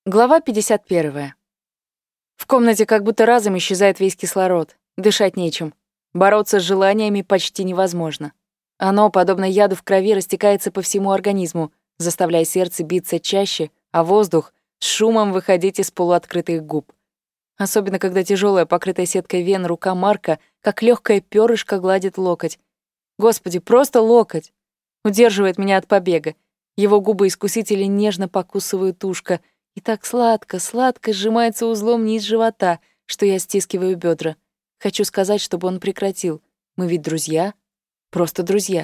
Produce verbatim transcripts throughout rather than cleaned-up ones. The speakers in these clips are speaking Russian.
Глава пятьдесят первая. В комнате как будто разом исчезает весь кислород. Дышать нечем. Бороться с желаниями почти невозможно. Оно, подобно яду в крови, растекается по всему организму, заставляя сердце биться чаще, а воздух с шумом выходить из полуоткрытых губ. Особенно, когда тяжелая, покрытая сеткой вен рука Марка, как легкое перышко, гладит локоть. Господи, просто локоть! Удерживает меня от побега. Его губы искусители нежно покусывают ушко, и так сладко, сладко сжимается узлом низ живота, что я стискиваю бедра. Хочу сказать, чтобы он прекратил. Мы ведь друзья. Просто друзья.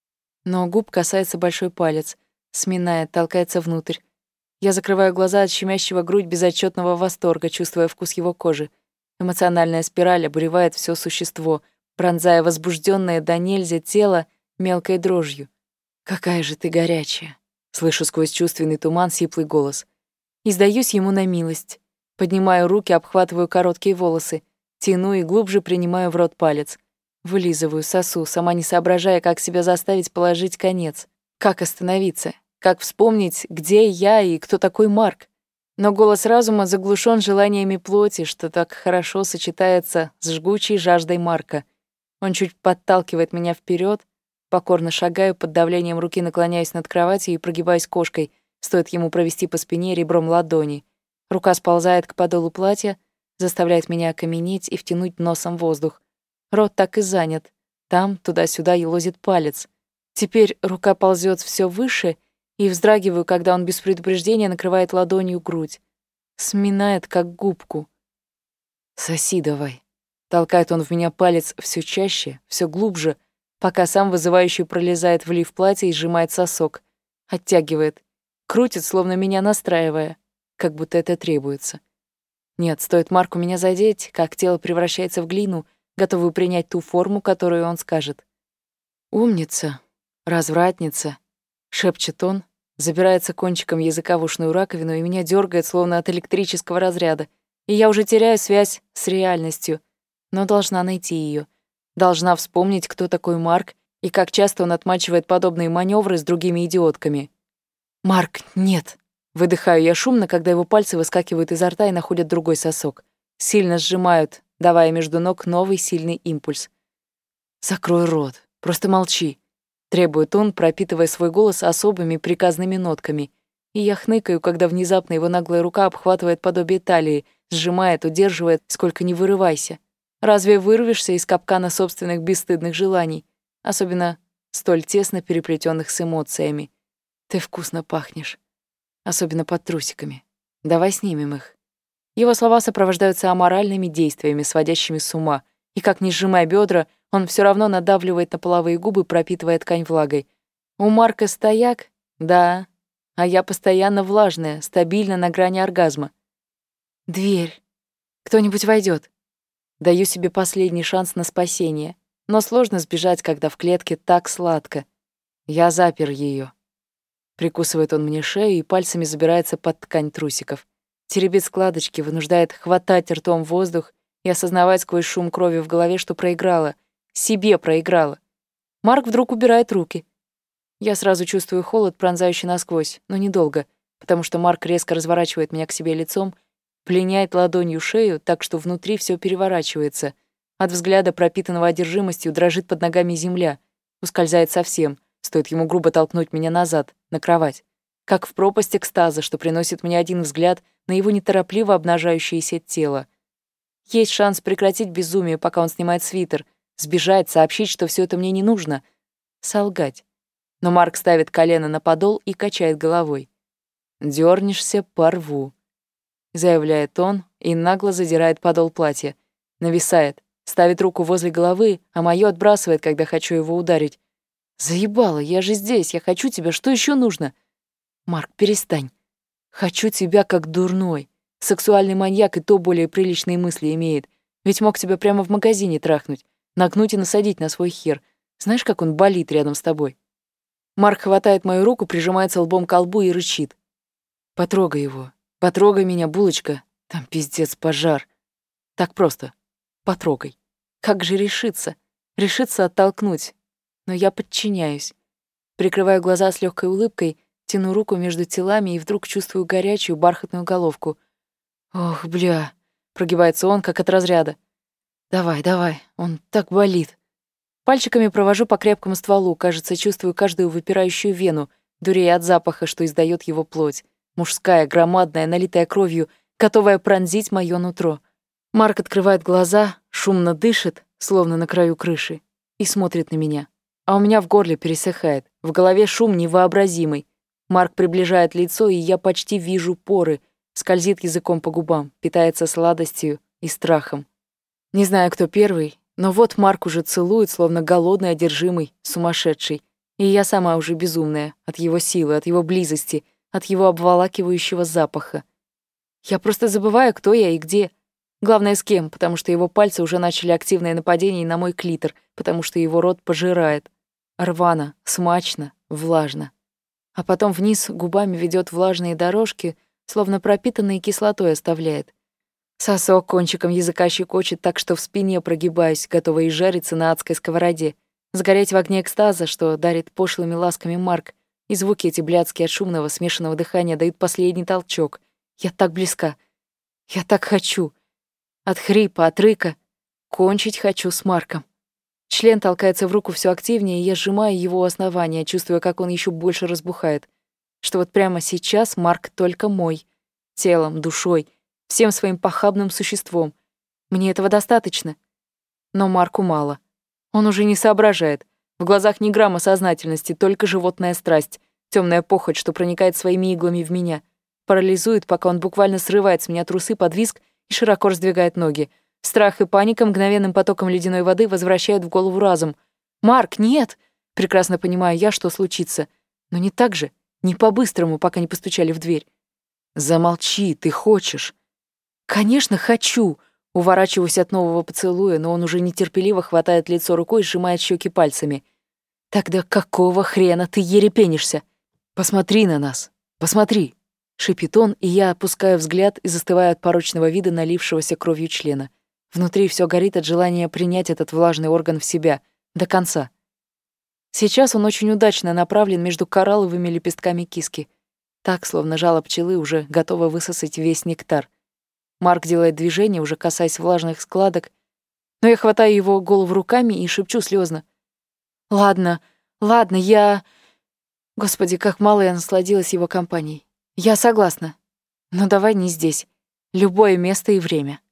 Но губ касается большой палец. Сминает, толкается внутрь. Я закрываю глаза от щемящего грудь безотчетного восторга, чувствуя вкус его кожи. Эмоциональная спираль обуревает все существо, пронзая возбужденное до нельзя тело мелкой дрожью. «Какая же ты горячая!» Слышу сквозь чувственный туман сиплый голос. И сдаюсь ему на милость. Поднимаю руки, обхватываю короткие волосы, тяну и глубже принимаю в рот палец. Вылизываю, сосу, сама не соображая, как себя заставить положить конец. Как остановиться? Как вспомнить, где я и кто такой Марк? Но голос разума заглушен желаниями плоти, что так хорошо сочетается с жгучей жаждой Марка. Он чуть подталкивает меня вперед, покорно шагаю, под давлением руки наклоняюсь над кроватью и прогибаюсь кошкой, стоит ему провести по спине ребром ладони. Рука сползает к подолу платья, заставляет меня окаменеть и втянуть носом воздух. Рот так и занят. Там, туда-сюда елозит палец. Теперь рука ползет все выше, и вздрагиваю, когда он без предупреждения накрывает ладонью грудь. Сминает, как губку. «Соси давай». Толкает он в меня палец все чаще, все глубже, пока сам вызывающий пролезает в лиф платья и сжимает сосок. Оттягивает. Крутит, словно меня настраивая, как будто это требуется. Нет, стоит Марку меня задеть, как тело превращается в глину, готовую принять ту форму, которую он скажет. «Умница, развратница», — шепчет он, забирается кончиком языка в ушную раковину и меня дергает, словно от электрического разряда. И я уже теряю связь с реальностью, но должна найти ее. Должна вспомнить, кто такой Марк и как часто он отмачивает подобные маневры с другими идиотками. «Марк, нет!» Выдыхаю я шумно, когда его пальцы выскакивают изо рта и находят другой сосок. Сильно сжимают, давая между ног новый сильный импульс. «Закрой рот, просто молчи», — требует он, пропитывая свой голос особыми приказными нотками. И я хныкаю, когда внезапно его наглая рука обхватывает подобие талии, сжимает, удерживает, сколько не вырывайся. Разве вырвешься из капкана собственных бесстыдных желаний, особенно столь тесно переплетенных с эмоциями? Ты вкусно пахнешь. Особенно под трусиками. Давай снимем их. Его слова сопровождаются аморальными действиями, сводящими с ума. И как ни сжимая бедра, он все равно надавливает на половые губы, пропитывая ткань влагой. У Марка стояк? Да. А я постоянно влажная, стабильно на грани оргазма. Дверь. Кто-нибудь войдет. Даю себе последний шанс на спасение. Но сложно сбежать, когда в клетке так сладко. Я запер ее. Прикусывает он мне шею и пальцами забирается под ткань трусиков. Теребит складочки, вынуждает хватать ртом воздух и осознавать сквозь шум крови в голове, что проиграла. Себе проиграла. Марк вдруг убирает руки. Я сразу чувствую холод, пронзающий насквозь, но недолго, потому что Марк резко разворачивает меня к себе лицом, пленяет ладонью шею, так что внутри все переворачивается. От взгляда, пропитанного одержимостью, дрожит под ногами земля. Ускользает совсем. Стоит ему грубо толкнуть меня назад, на кровать. Как в пропасть экстаза, что приносит мне один взгляд на его неторопливо обнажающееся тело. Есть шанс прекратить безумие, пока он снимает свитер, сбежать, сообщить, что все это мне не нужно. Солгать. Но Марк ставит колено на подол и качает головой. «Дёрнешься, порву», — заявляет он и нагло задирает подол платья. Нависает, ставит руку возле головы, а моё отбрасывает, когда хочу его ударить. «Заебала, я же здесь, я хочу тебя, что еще нужно?» «Марк, перестань. Хочу тебя как дурной. Сексуальный маньяк и то более приличные мысли имеет. Ведь мог тебя прямо в магазине трахнуть, нагнуть и насадить на свой хер. Знаешь, как он болит рядом с тобой?» Марк хватает мою руку, прижимается лбом к лбу и рычит. «Потрогай его. Потрогай меня, булочка. Там пиздец пожар. Так просто. Потрогай. Как же решиться? Решиться оттолкнуть. Но я подчиняюсь. Прикрываю глаза с легкой улыбкой, Тяну руку между телами и вдруг чувствую горячую бархатную головку. «Ох, бля!» — прогибается он, как от разряда. «Давай, давай, он так болит». Пальчиками провожу по крепкому стволу, кажется, чувствую каждую выпирающую вену, дурея от запаха, что издает его плоть. Мужская, громадная, налитая кровью, готовая пронзить моё нутро. Марк открывает глаза, шумно дышит, словно на краю крыши, и смотрит на меня. А у меня в горле пересыхает, в голове шум невообразимый. Марк приближает лицо, и я почти вижу поры, скользит языком по губам, питается сладостью и страхом. Не знаю, кто первый, но вот Марк уже целует, словно голодный, одержимый, сумасшедший. И я сама уже безумная от его силы, от его близости, от его обволакивающего запаха. Я просто забываю, кто я и где. Главное, с кем, потому что его пальцы уже начали активное нападение на мой клитор, потому что его рот пожирает. Рвано, смачно, влажно. А потом вниз губами ведет влажные дорожки, словно пропитанные кислотой оставляет. Сосок кончиком языка щекочет так, что в спине прогибаюсь, готовая изжариться на адской сковороде, сгореть в огне экстаза, что дарит пошлыми ласками Марк, и звуки эти блядские от шумного смешанного дыхания дают последний толчок. Я так близка. Я так хочу. От хрипа, от рыка. Кончить хочу с Марком. Член толкается в руку все активнее, и я сжимаю его у основания, чувствуя, как он еще больше разбухает. Что вот прямо сейчас Марк только мой. Телом, душой, всем своим похабным существом. Мне этого достаточно. Но Марку мало. Он уже не соображает. В глазах ни грамма сознательности, только животная страсть, темная похоть, что проникает своими иглами в меня. Парализует, пока он буквально срывает с меня трусы под визг и широко раздвигает ноги. Страх и паника мгновенным потоком ледяной воды возвращают в голову разум. «Марк, нет!» Прекрасно понимаю я, что случится. Но не так же, не по-быстрому, пока не постучали в дверь. «Замолчи, ты хочешь?» «Конечно, хочу!» Уворачиваюсь от нового поцелуя, но он уже нетерпеливо хватает лицо рукой и сжимает щеки пальцами. «Тогда какого хрена ты ерепенишься? Посмотри на нас, посмотри!» Шипит он, и я опускаю взгляд и застываю от порочного вида налившегося кровью члена. Внутри все горит от желания принять этот влажный орган в себя, до конца. Сейчас он очень удачно направлен между коралловыми лепестками киски. Так, словно жало пчелы, уже готово высосать весь нектар. Марк делает движение, уже касаясь влажных складок, но я хватаю его голову руками и шепчу слезно. «Ладно, ладно, я...» Господи, как мало я насладилась его компанией. «Я согласна. Но давай не здесь. Любое место и время».